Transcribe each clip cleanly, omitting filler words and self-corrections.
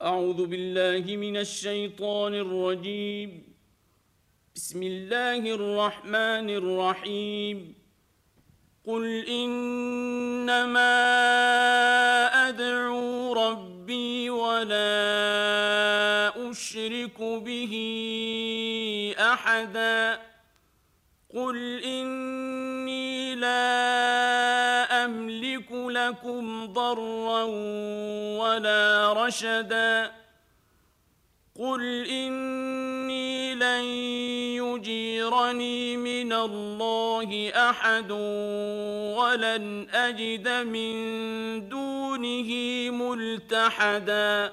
أعوذ بالله من الشيطان الرجيم. بسم الله الرحمن الرحيم. قل إنما أدعو ربي ولا أشرك به أحدا. قل إني لا أملك لكم ضرا ولا رشدا. قل إني لن يجيرني من الله أحد ولن أجد من دونه ملتحدا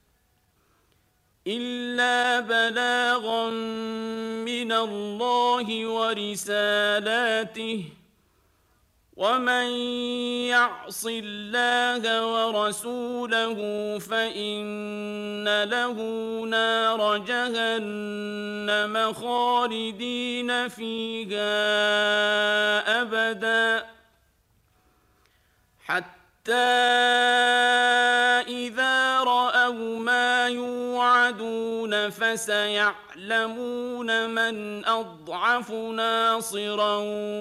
إلا بلاغا من الله ورسالاته ومن يعص الله ورسوله فإن له نار جهنم خالدين فيها أبدا حتى إذا رأوا ما يوعدون فسيعلمون من أضعف ناصرا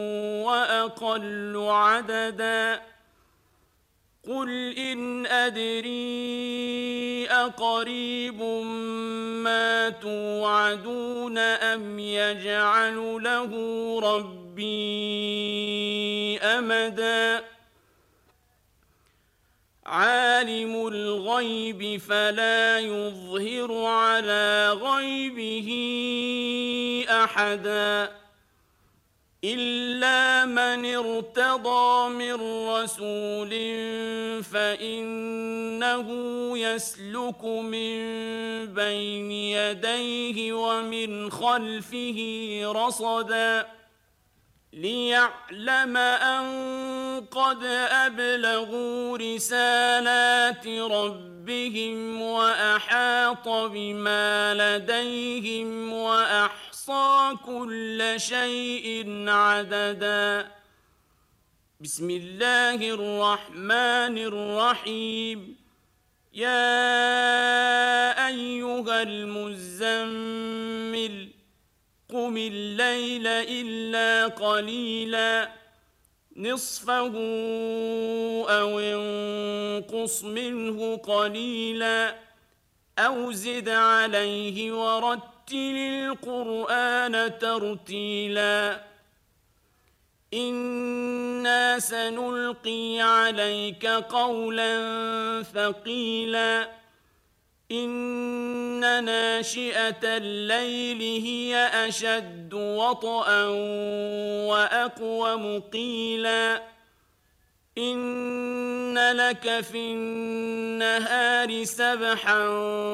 وأقل عددا. قل إن أدري أقريب ما توعدون أم يجعل له ربي أمدا. عالم الغيب فلا يظهر على غيبه أحدا إلا من ارتضى من رسول فإنه يسلك من بين يديه ومن خلفه رصدا ليعلم أن قد أبلغوا رسالات ربهم وأحاط بما لديهم وأحصى كل شيء عددا. بسم الله الرحمن الرحيم. يا أيها المزمل قم الليل إلا قليلا نصفه أو انقص منه قليلا أو زد عليه ورتل القرآن ترتيلا إنا سنلقي عليك قولا ثقيلا إن ناشئة الليل هي أشد وطئا وأقوم قيلا إن لك في النهار سبحا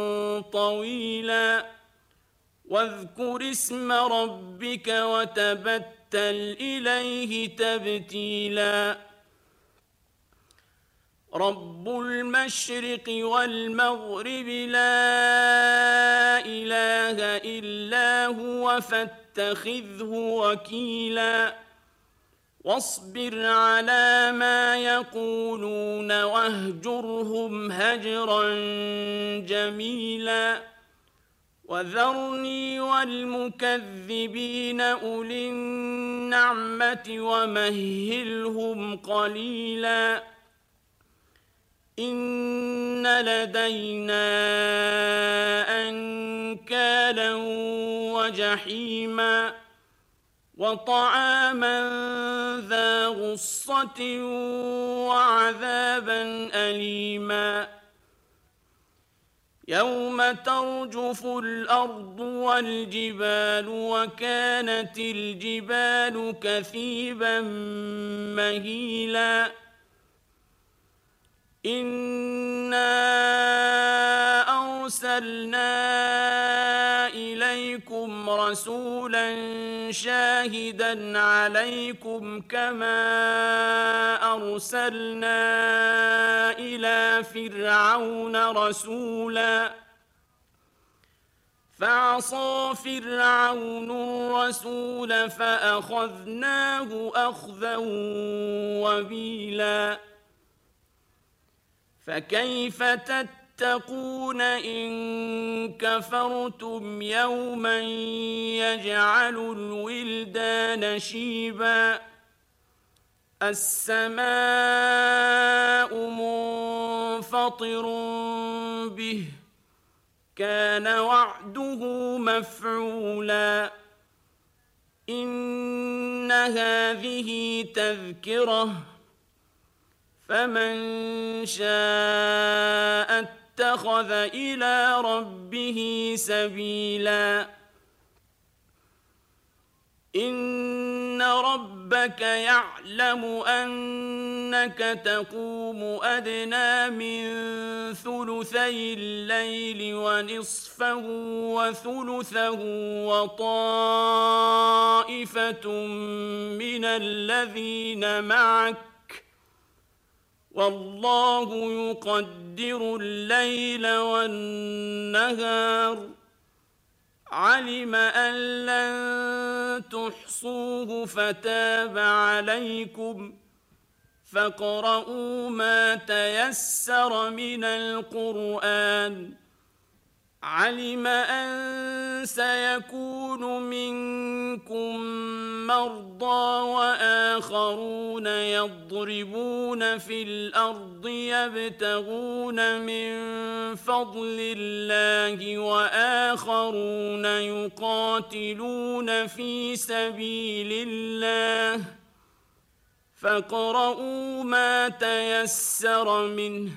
طويلا واذكر اسم ربك وتبتل إليه تبتيلا رب المشرق والمغرب لا إله إلا هو فاتخذه وكيلا واصبر على ما يقولون واهجرهم هجرا جميلا وذرني والمكذبين أولي النعمة ومهلهم قليلا إن لدينا أنكالا وجحيما وطعاما ذا غصة وعذابا أليما يوم ترجف الأرض والجبال وكانت الجبال كثيبا مهيلا إنا أرسلنا إليكم رسولا شاهدا عليكم كما أرسلنا إلى فرعون رسولا فعصى فرعون الرسول فأخذناه أخذا وبيلا فكيف تتقون تتقون إن كفرتم يوما يجعل الولدان شيبا السماء منفطر به كان وعده مفعولا إن هذه تذكرة فمن شاء اتخذ إلى ربه سبيلا إن ربك يعلم أنك تقوم أدنى من ثلثي الليل ونصفه وثلثه وطائفة من الذين معك والله يقدر الليل والنهار علم أن لن تحصوه فتاب عليكم فاقرؤوا ما تيسر من القرآن علم أن سيكون منكم مرضى وآخرون يضربون في الأرض يبتغون من فضل الله وآخرون يقاتلون في سبيل الله فاقرؤوا ما تيسر منه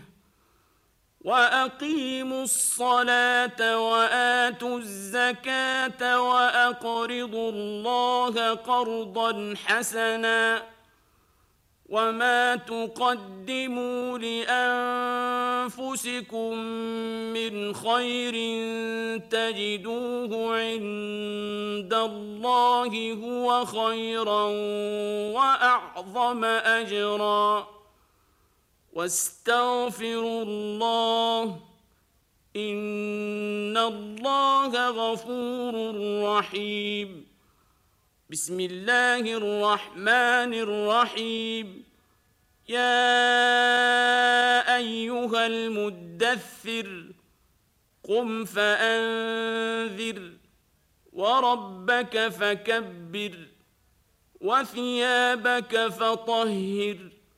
وأقيموا الصلاة وآتوا الزكاة وأقرضوا الله قرضا حسنا وما تقدموا لأنفسكم من خير تجدوه عند الله هو خيرا وأعظم أجرا واستغفروا الله إن الله غفور رحيم بسم الله الرحمن الرحيم يا أيها المدثر قم فأنذر وربك فكبر وثيابك فطهر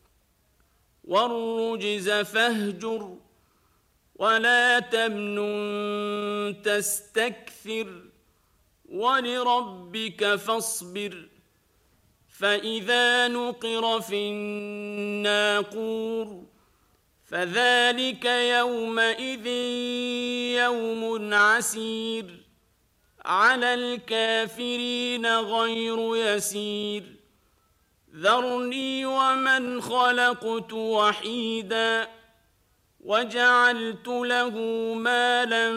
والرجز فاهجر ولا تمنن تستكثر ولربك فاصبر فإذا نقر في الناقور فذلك يومئذ يوم عسير على الكافرين غير يسير ذرني ومن خلقت وحيدا وجعلت له مالا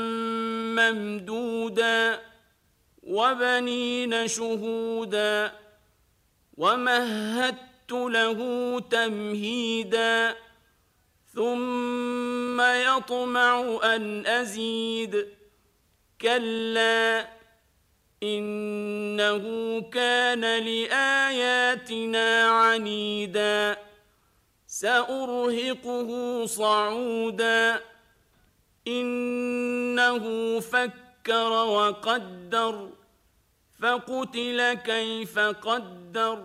ممدودا وبنين شهودا ومهدت له تمهيدا ثم يطمع أن أزيد كلا إنه كان لآياتنا عنيدا سأرهقه صعودا إنه فكر وقدر فقتل كيف قدر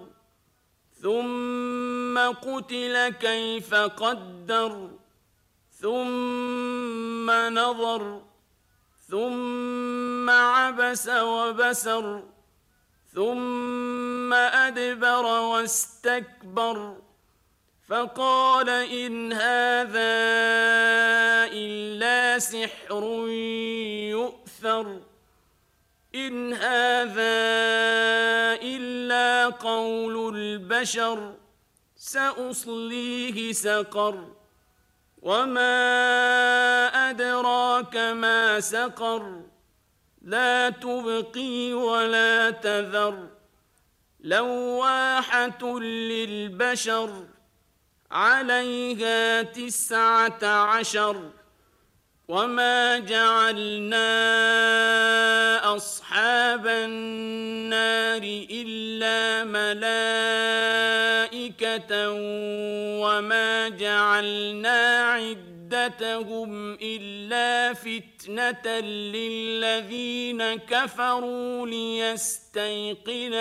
ثم قتل كيف قدر ثم نظر ثم عبس وبسر ثم أدبر واستكبر فقال إن هذا إلا سحر يؤثر إن هذا إلا قول البشر سأصليه سقر وما أدراك ما سقر لا تبقي ولا تذر لواحة للبشر عليها 19 وما جعلنا أصحاب النار إلا ملائكة وما جعلنا عدتهم زادتهم إلا فتنة للذين كفروا ليستيقن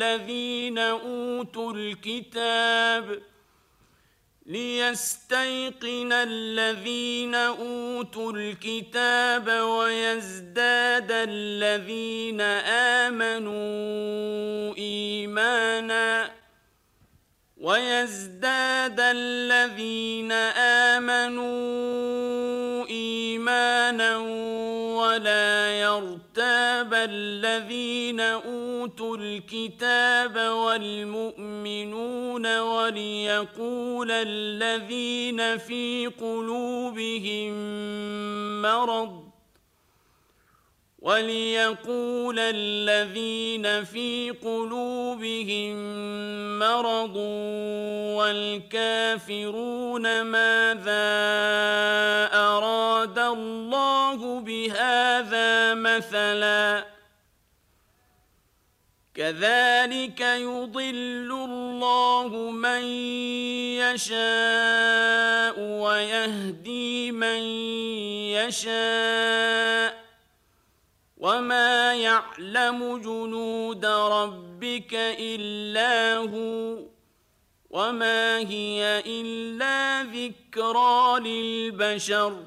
الذين أوتوا الكتاب ويزداد الذين آمنوا إيمانا ولا يرتاب الذين أوتوا الكتاب والمؤمنون وليقول الذين في قلوبهم مرض والكافرون ماذا أراد الله بهذا مثلا كذلك يضل الله من يشاء ويهدي من يشاء وما يعلم جنود ربك إلا هو وما هي إلا ذكرى للبشر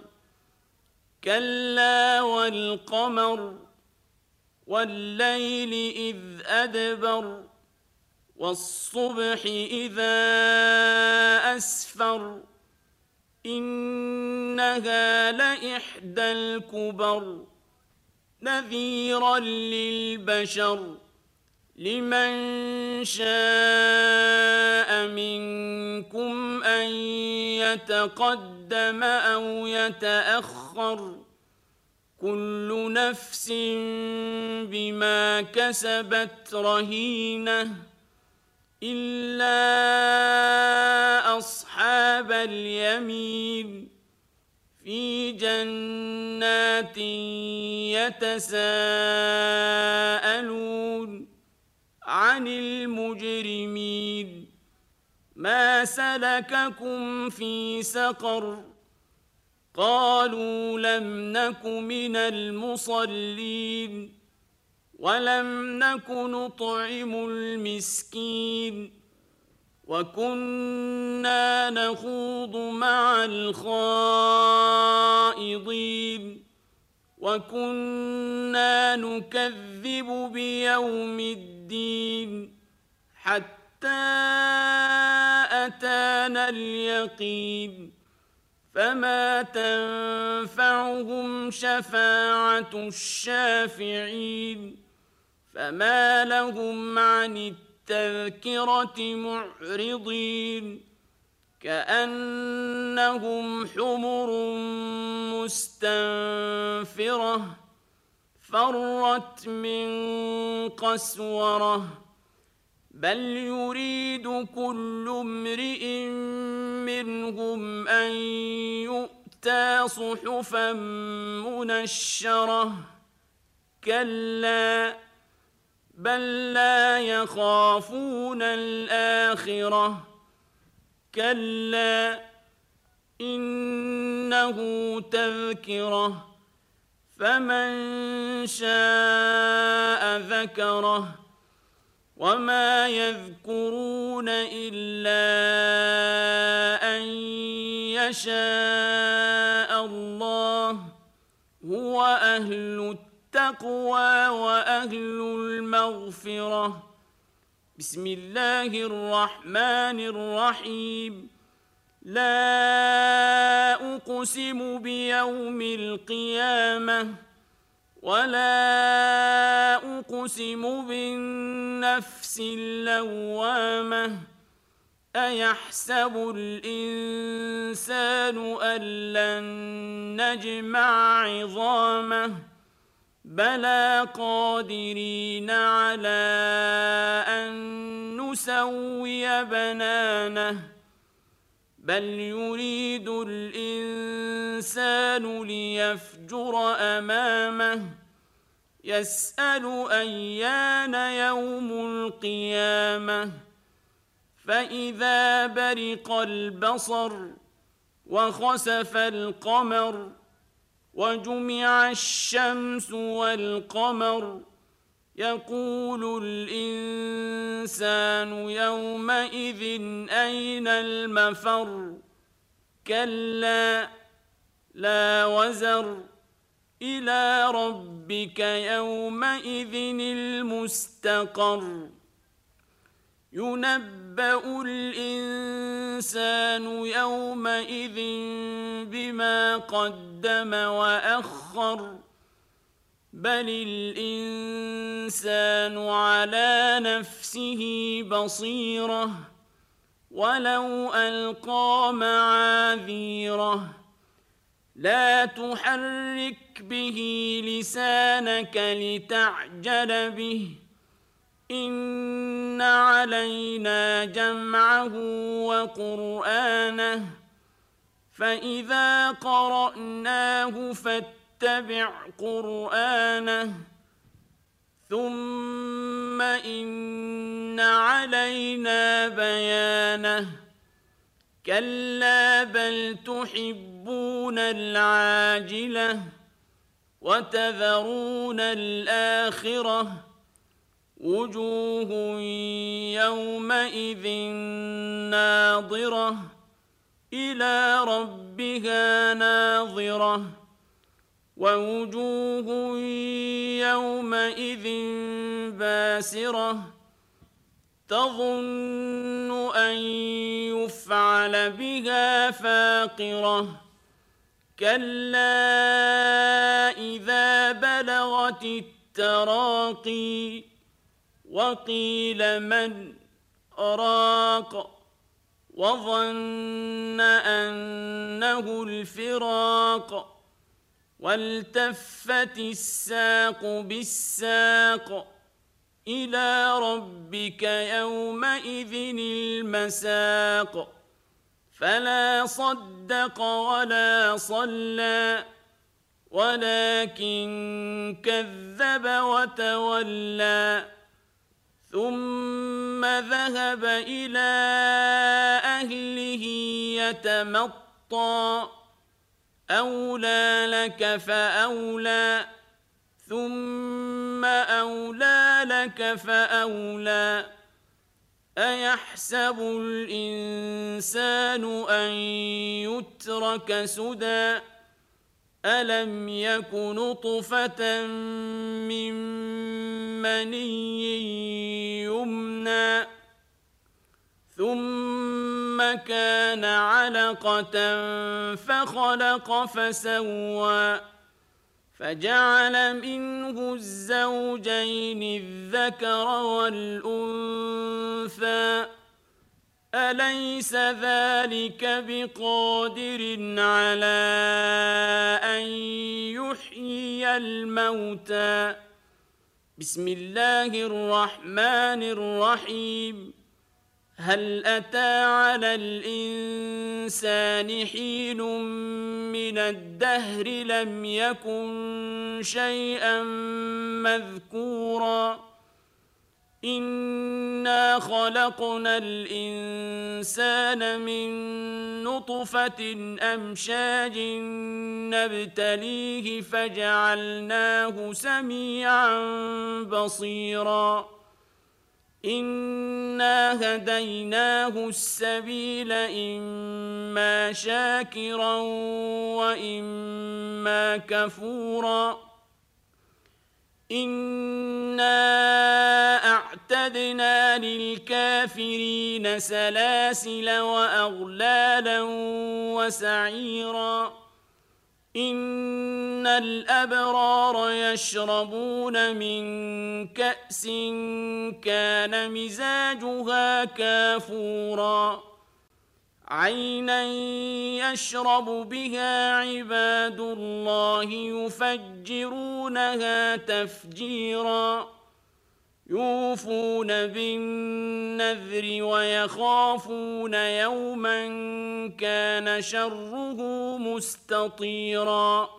كلا والقمر والليل إذ أدبر والصبح إذا أسفر إنها لإحدى الكبر نذيرا للبشر لمن شاء منكم أن يتقدم أو يتأخر كل نفس بما كسبت رهينة إلا أصحاب اليمين في جنات يتساءلون عن المجرمين ما سلككم في سقر قالوا لم نك من المصلين ولم نك نطعم المسكين وكنا نخوض مع الخائضين وكنا نكذب بيوم الدين حتى أتانا اليقين فما تنفعهم شفاعة الشافعين فما لهم عن التذكرة معرضين كأنهم حمر مستنفرة فرت من قسورة بل يريد كل امرئ منهم أن يؤتى صحفا منشرة كلا بل لا يخافون الآخرة كلا إنه تذكرة فمن شاء ذكره وما يذكرون إلا أن يشاء الله هو أهل التقوى وأهل المغفرة بسم الله الرحمن الرحيم لا أقسم بيوم القيامة ولا أقسم بالنفس اللوامة أيحسب الإنسان أن لن نجمع عظامه بلى قادرين على أن نسوي بنانه بل يريد الإنسان ليفجر أمامه يسأل أيان يوم القيامة فإذا برق البصر وخسف القمر وجمع الشمس والقمر يقول الإنسان يومئذ أين المفر كلا لا وزر إلى ربك يومئذ المستقر ينبأ الإنسان يومئذ بما قدم وأخر بل الإنسان على نفسه بصيرة ولو ألقى معاذيره لا تحرك به لسانك لتعجل به إن علينا جمعه وقرآنه فإذا قرأناه فاتبع قرآنه ثم إن علينا بيانه كلا بل تحبون العاجلة وتذرون الآخرة وجوه يومئذ ناظرة إلى ربها ناظرة ووجوه يومئذ باسرة تظن أن يفعل بها فاقرة كلا إذا بلغت التراقي وقيل من راق وظن أنه الفراق والتفت الساق بالساق إلى ربك يومئذ المساق فلا صدق ولا صلى ولكن كذب وتولى ثم ذهب إلى أهله يتمطى أولى لك فأولى ثم أولى لك فأولى أيحسب الإنسان أن يترك سدى ألم يك نطفة من مني يمنى ثم كان علقة فخلق فسوى فجعل منه الزوجين الذكر والأنثى أليس ذلك بقادر على أن يحيي الموتى بسم الله الرحمن الرحيم هل أتى على الإنسان حين من الدهر لم يكن شيئا مذكورا إنا خلقنا الإنسان من نطفة أمشاج نبتليه فجعلناه سميعا بصيرا إنا هديناه السبيل إما شاكرا وإما كفورا إنا أعتدنا للكافرين سلاسل وأغلالا وسعيرا إن الأبرار يشربون من كأس كان مزاجها كافورا عينا يشرب بها عباد الله يفجرونها تفجيرا يوفون بالنذر ويخافون يوما كان شره مستطيرا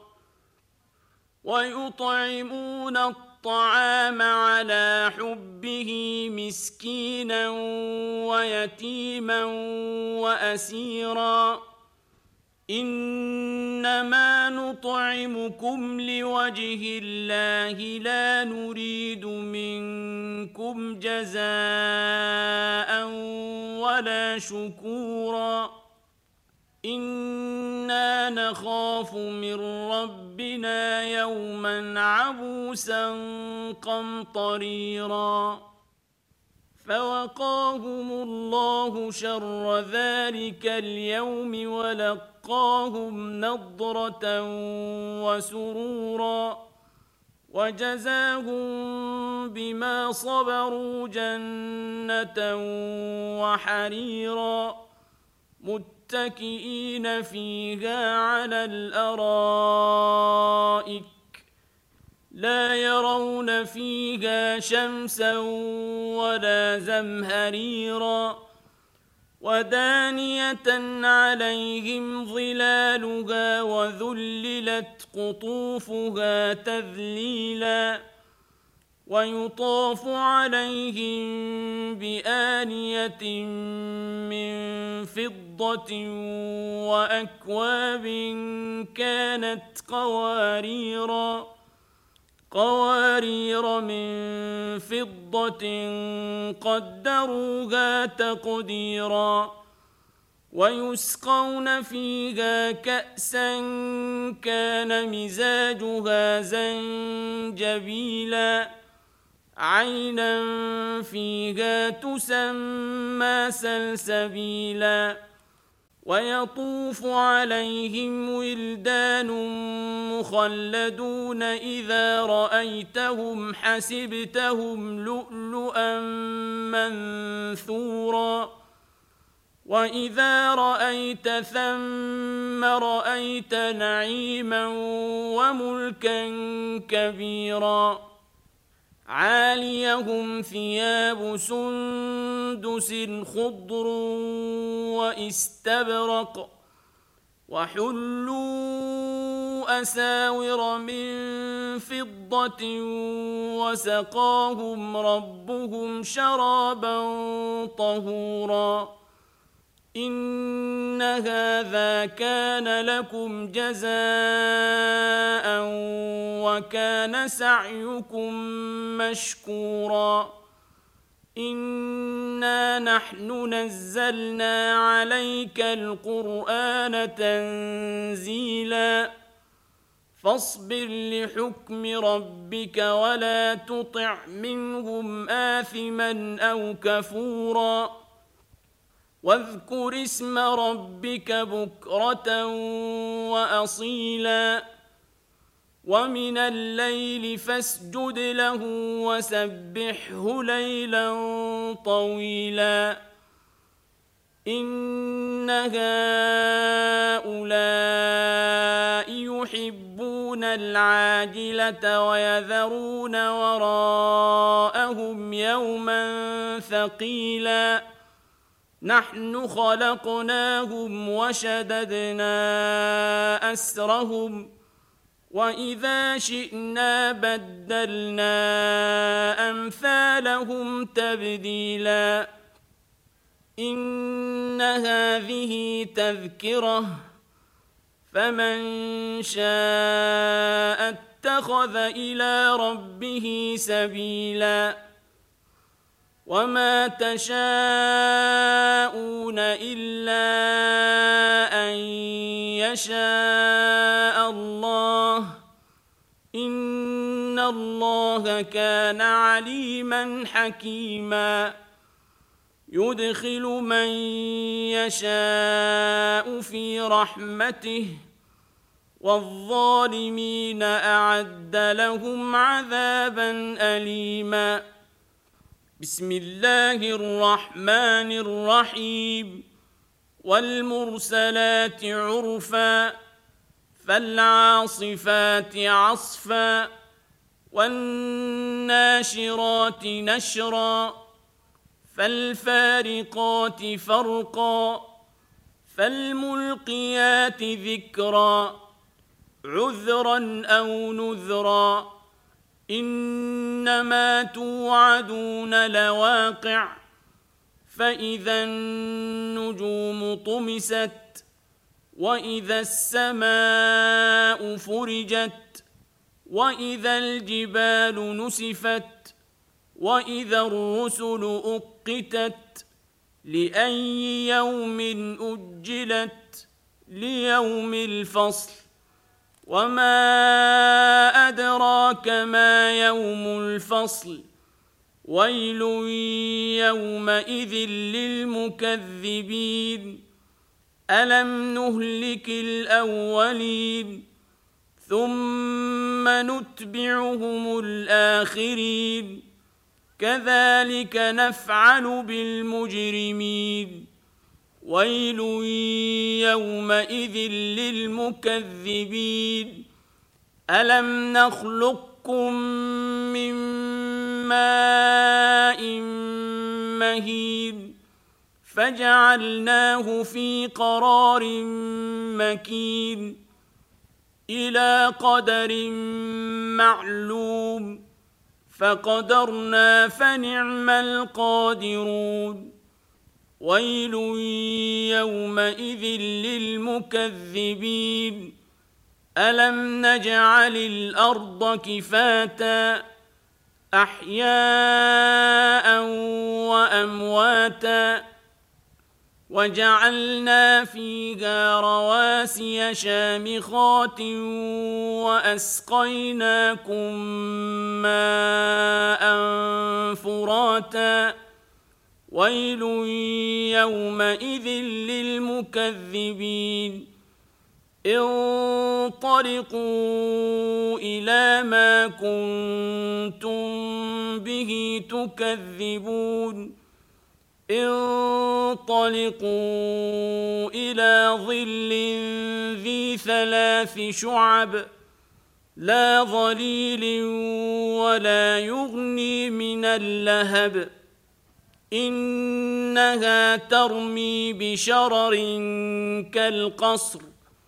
ويطعمون الطعام على حبه مسكينا ويتيما وأسيرا إنما نطعمكم لوجه الله لا نريد منكم جزاء ولا شكورا إنا نخاف من ربنا يوما عبوسا قمطريرا فوقاهم الله شر ذلك اليوم ولقاهم نضرة وسرورا وجزاهم بما صبروا جنة وحريرا متكئين فيها على الأرائك لا يرون فيها شمسا ولا زمهريرا ودانية عليهم ظلالها وذللت قطوفها تذليلا ويطاف عليهم بآنية من فضة وأكواب كانت قوارير من فضة قدروها تقديرا ويسقون فيها كأسا كان مزاجها زنجبيلا عينا فيها تسمى سلسبيلا ويطوف عليهم ولدان مخلدون إذا رأيتهم حسبتهم لؤلؤا منثورا وإذا رأيت ثم رأيت نعيما وملكا كبيرا عاليهم ثياب سندس خضر واستبرق وحلوا أساور من فضة وسقاهم ربهم شرابا طهورا إن هذا كان لكم جزاء وكان سعيكم مشكورا إنا نحن نزلنا عليك القرآن تنزيلا فاصبر لحكم ربك ولا تطع منهم آثما أو كفورا واذكر اسم ربك بكرة وأصيلا ومن الليل فاسجد له وسبحه ليلا طويلا إن هؤلاء يحبون العاجلة ويذرون وراءهم يوما ثقيلا نحن خلقناهم وشددنا أسرهم وإذا شئنا بدلنا أمثالهم تبديلا إن هذه تذكرة فمن شاء اتخذ إلى ربه سبيلا وما تشاءون إلا أن يشاء الله إن الله كان عليما حكيما يدخل من يشاء في رحمته والظالمين أعد لهم عذابا أليما بسم الله الرحمن الرحيم والمرسلات عرفا فالعاصفات عصفا والناشرات نشرا فالفارقات فرقا فالملقيات ذكرا عذرا أو نذرا إنما توعدون لواقع فإذا النجوم طمست وإذا السماء فرجت وإذا الجبال نسفت وإذا الرسل أقتت لأي يوم أجلت ليوم الفصل وما أدراك ما يوم الفصل ويل يومئذ للمكذبين ألم نهلك الأولين ثم نتبعهم الآخرين كذلك نفعل بالمجرمين ويل يومئذ للمكذبين ألم نخلقكم من ماء مهين فجعلناه في قرار مكين إلى قدر معلوم فقدرنا فنعم القادرون ويل يومئذ للمكذبين ألم نجعل الأرض كفاتا أحياء وأمواتا وجعلنا فيها رواسي شامخات وأسقيناكم ماء فراتا ويل يومئذ للمكذبين انطلقوا إلى ما كنتم به تكذبون انطلقوا إلى ظل ذي 3 شعب لا ظليل ولا يغني من اللهب إنها ترمي بشرر كالقصر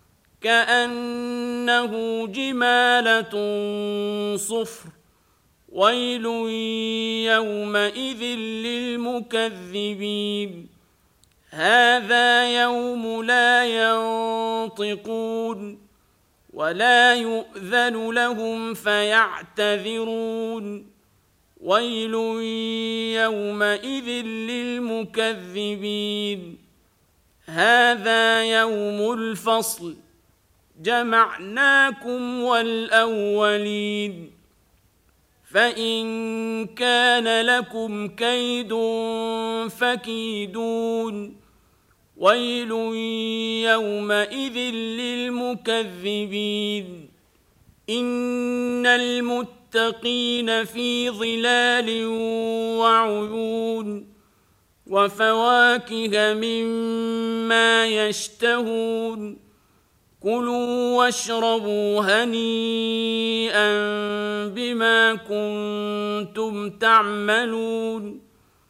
كأنه جمالة صفر ويل يومئذ للمكذبين هذا يوم لا ينطقون ولا يؤذن لهم فيعتذرون ويل يومئذ للمكذبين هذا يوم الفصل جمعناكم والأولين فإن كان لكم كيد فكيدون ويل يومئذ للمكذبين إن المتقين في ظلال وعيون وفواكه مما يشتهون كلوا واشربوا هنيئا بما كنتم تعملون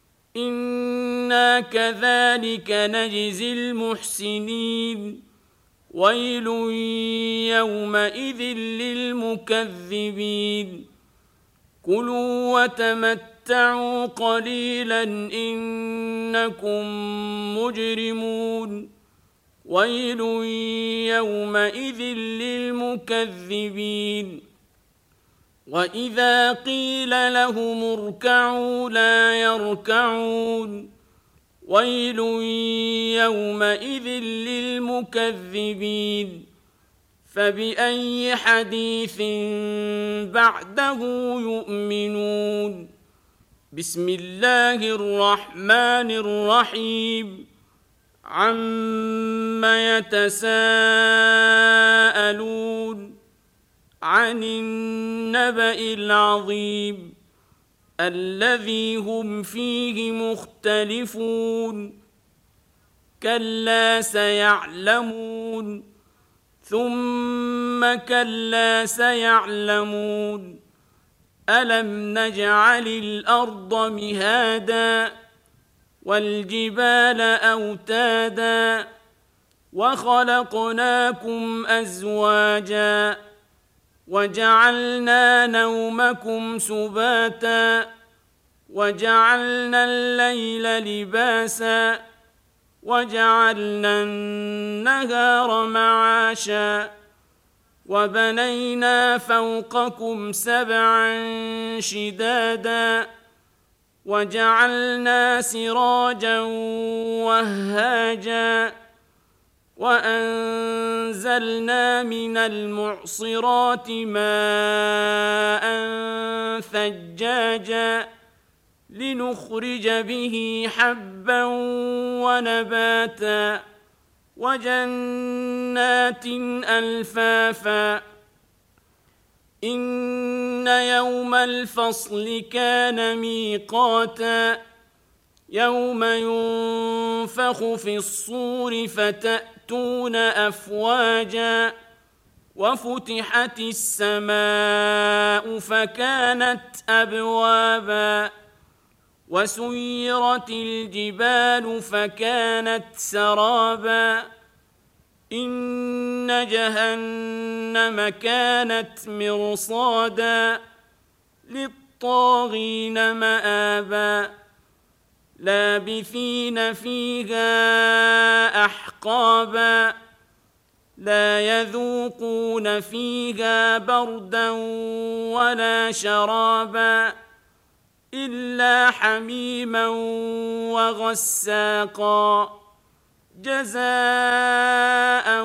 إنا كذلك نجزي المحسنين ويل يومئذ للمكذبين كلوا وتمتعوا قليلا إنكم مجرمون ويل يومئذ للمكذبين وإذا قيل لهم اركعوا لا يركعون ويل يومئذ للمكذبين فبأي حديث بعده يؤمنون بسم الله الرحمن الرحيم عما يتساءلون عن النبأ العظيم الذي هم فيه مختلفون كلا سيعلمون ثم كلا سيعلمون ألم نجعل الأرض مهادا والجبال أوتادا وخلقناكم أزواجا وجعلنا نومكم سباتا وجعلنا الليل لباسا وجعلنا النهار معاشا وبنينا فوقكم سبعا شدادا وجعلنا سراجا وهاجا وأنزلنا من المعصرات ماء ثجاجا لنخرج به حبا ونباتا وجنات ألفافا إن يوم الفصل كان ميقاتا يوم ينفخ في الصور فتأتون أفواجا وفتحت السماء فكانت أبوابا وسيرت الجبال فكانت سرابا إن جهنم كانت مرصادا للطاغين مآبا لابثين فيها أحقابا لا يذوقون فيها بردا ولا شرابا إلا حميما وغساقا جزاء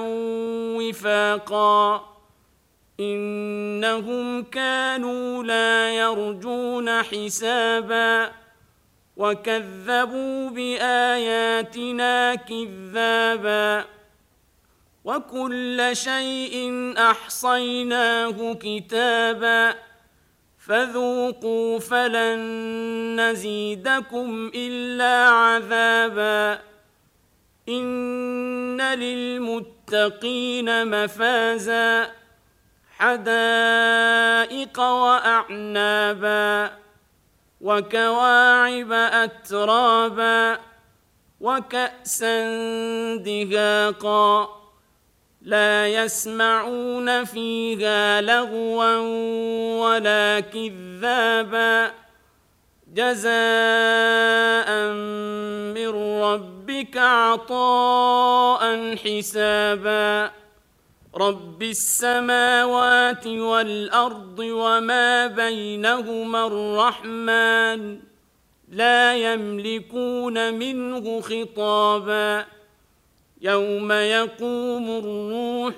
وفاقا إنهم كانوا لا يرجون حسابا وكذبوا بآياتنا كذابا وكل شيء أحصيناه كتابا فذوقوا فلن نزيدكم إلا عذابا إن للمتقين مفازا حدائق وأعنابا وكواعب أترابا وكأسا دهاقا لا يسمعون فيها لغوا ولا كذابا جزاء من ربك عطاء حسابا رب السماوات والأرض وما بينهما الرحمن لا يملكون منه خطابا يوم يقوم الروح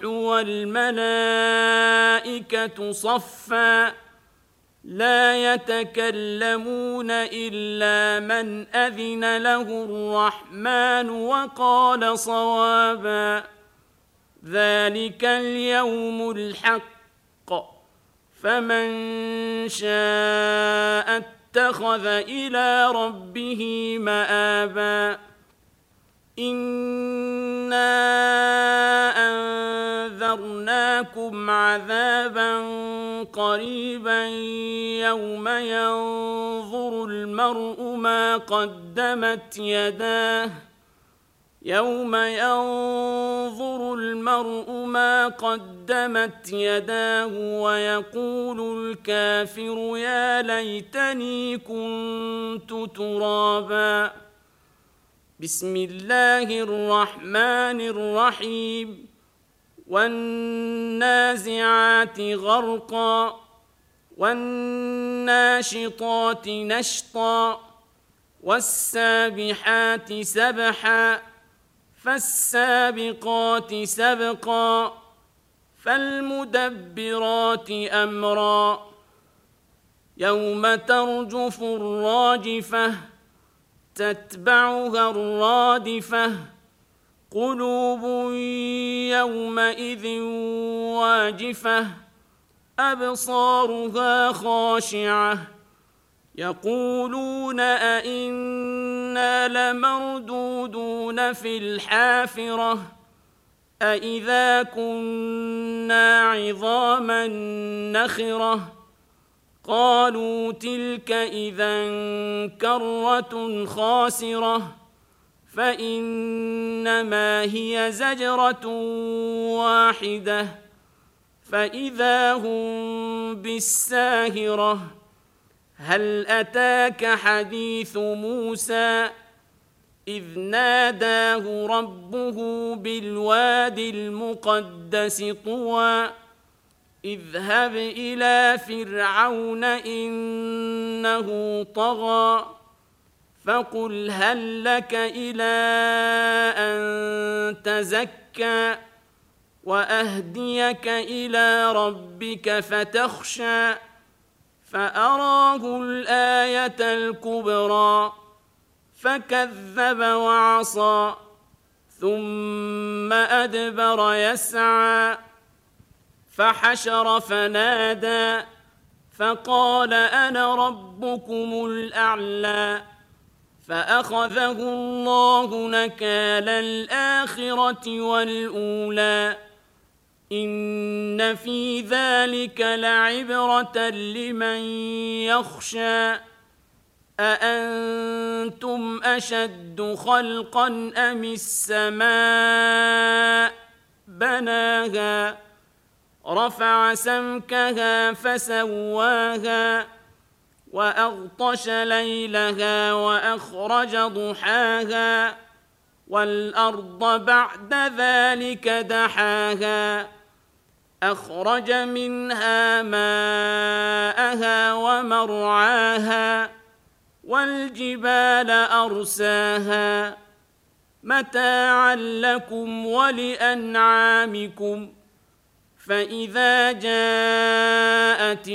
والملائكة صفا لا يتكلمون إلا من أذن له الرحمن وقال صوابا ذلك اليوم الحق فمن شاء اتخذ إلى ربه مآبا إنا أنذرناكم عذابا قريبا يوم ينظر المرء ما قدمت يداه ويقول الكافر يا ليتني كنت ترابا بسم الله الرحمن الرحيم والنازعات غرقا والناشطات نشطا والسابحات سبحا فالسابقات سبقا فالمدبرات أمرا يوم ترجف الراجفة تتبعها الرادفة قلوب يومئذ واجفة أبصارها خاشعة يقولون أئنا لمردودون في الحافرة أئذا كنا عظاما نخرة قالوا تلك إذا كرة خاسرة فإنما هي زجرة واحدة فإذا هم بالساهرة هل أتاك حديث موسى إذ ناداه ربه بالواد المقدس طوى اذهب إلى فرعون إنه طغى فقل هل لك إلى أن تزكى وأهديك إلى ربك فتخشى فأراه الآية الكبرى فكذب وعصى ثم أدبر يسعى فحشر فنادى فقال أنا ربكم الأعلى فأخذه الله نكال الآخرة والأولى إن في ذلك لعبرة لمن يخشى أأنتم أشد خلقا أم السماء بناها رفع سمكها فسواها وأغطش ليلها وأخرج ضحاها والأرض بعد ذلك دحاها أخرج منها ماءها ومرعاها والجبال أرساها متاعا لكم ولأنعامكم فإذا جاءت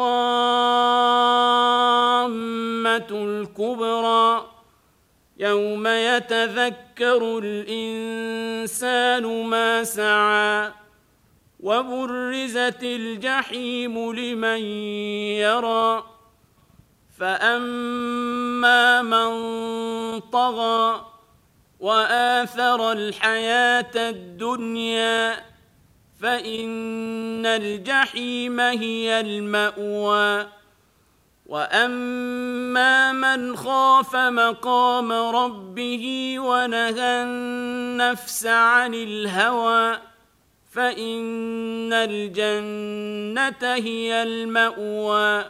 الطامة الكبرى يوم يتذكر الإنسان ما سعى وبرزت الجحيم لمن يرى فأما من طغى وآثر الحياة الدنيا فإن الجحيم هي المأوى وأما من خاف مقام ربه ونهى النفس عن الهوى فإن الجنة هي المأوى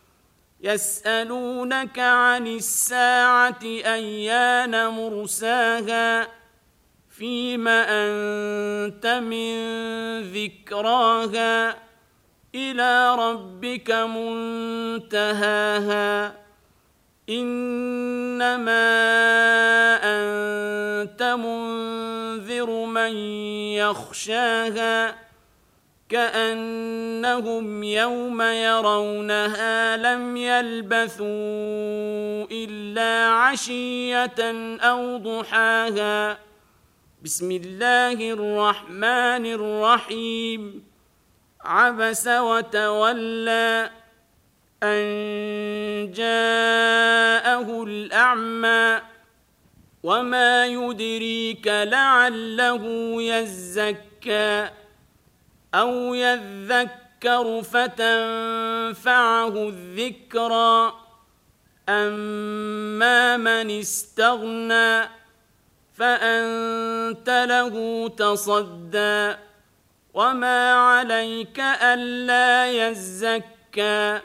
يسألونك عن الساعة أيان مرساها فيم أنت من ذكراها إلى ربك منتهاها إنما أنت منذر من يخشاها كأنهم يوم يرونها لم يلبثوا إلا عشية أو ضحاها بسم الله الرحمن الرحيم عبس وتولى أن جاءه الأعمى وما يدريك لعله يزكى أو يذكر فتنفعه الذكرى أما من استغنى فأنت له تصدى وما عليك ألا يزكى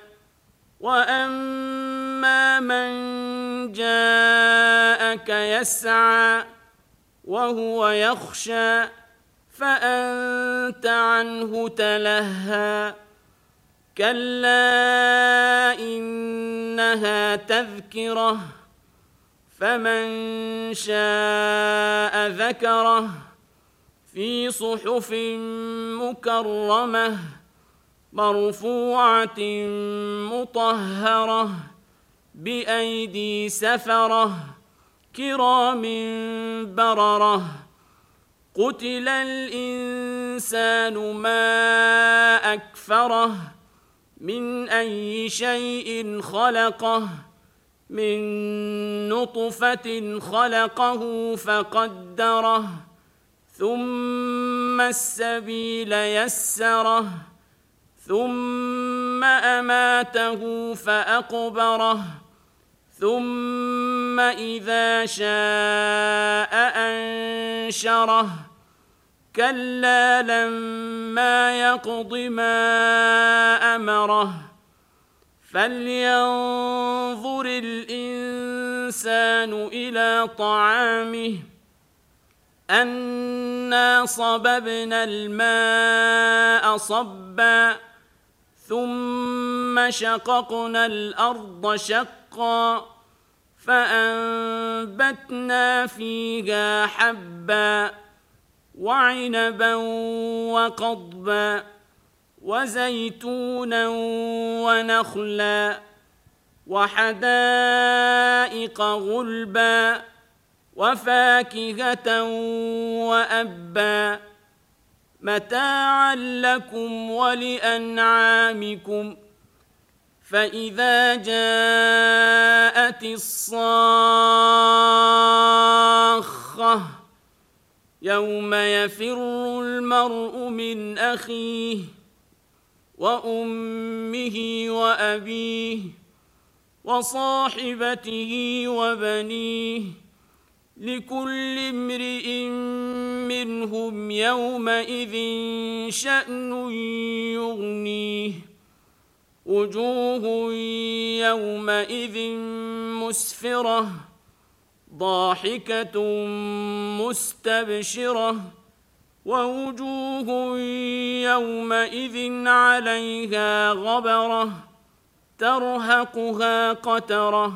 وأما من جاءك يسعى وهو يخشى فأنت عنه تلهى كلا إنها تذكرة فمن شاء ذكره في صحف مكرمة مرفوعة مطهرة بأيدي سفرة كرام بررة قتل الإنسان ما أكفره من أي شيء خلقه من نطفة خلقه فقدره ثم السبيل يسره ثم أماته فأقبره ثم إذا شاء أنشره كلا لما يقض ما أمره فلينظر الإنسان إلى طعامه أنا صببنا الماء صبا ثم شققنا الأرض شقا فأنبتنا فيها حبا وعنبا وقضبا وزيتونا ونخلا وحدائق غلبا وفاكهة وأبا متاعا لكم ولأنعامكم فإذا جاءت الصاخة يوم يفر المرء من أخيه وأمه وأبيه وصاحبته وبنيه لكل امرئ منهم يومئذ شأن يغنيه وجوه يومئذ مسفرة ضاحكة مستبشرة ووجوه يومئذ عليها غبرة ترهقها قترة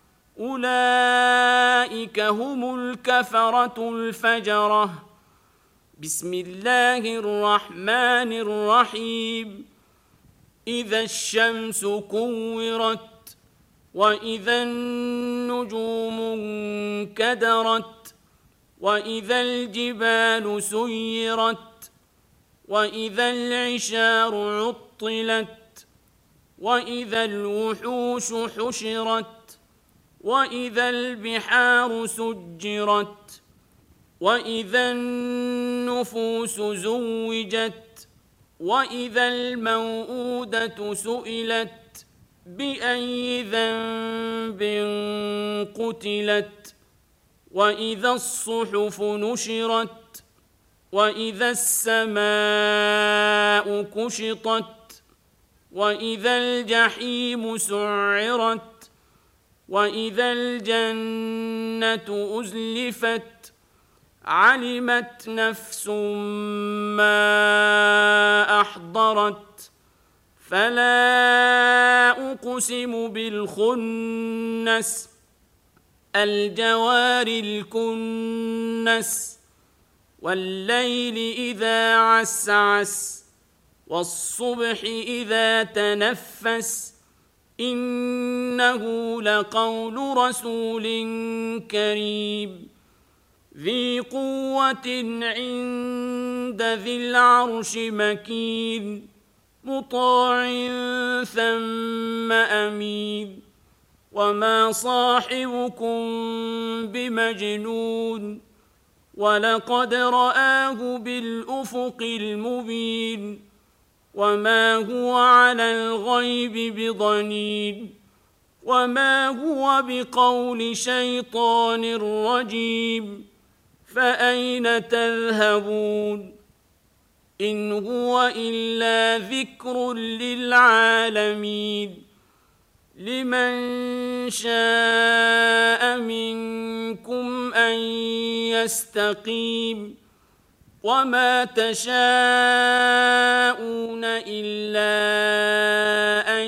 أولئك هم الكفرة الفجرة بسم الله الرحمن الرحيم إذا الشمس كورت وإذا النجوم انكدرت وإذا الجبال سيرت وإذا العشار عطلت وإذا الوحوش حشرت وإذا البحار سجرت وإذا النفوس زوجت وإذا الموءودة سئلت بأي ذنب قتلت وإذا الصحف نشرت وإذا السماء كشطت وإذا الجحيم سعرت وإذا الجنة أزلفت علمت نفس ما أحضرت فلا أقسم بالخنس الجوار الكنس والليل إذا عسعس والصبح إذا تنفس إنه لقول رسول كريم ذي قوة عند ذي العرش مكين مطاع ثم أمين وما صاحبكم بمجنون ولقد رآه بالأفق المبين وما هو على الغيب بضنين وما هو بقول شيطان رجيم فأين تذهبون إن هو إلا ذكر للعالمين لمن شاء منكم أن يستقيم وما تشاءون إلا أن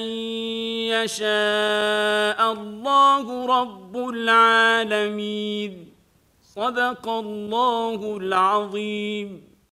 يشاء الله رب العالمين صدق الله العظيم.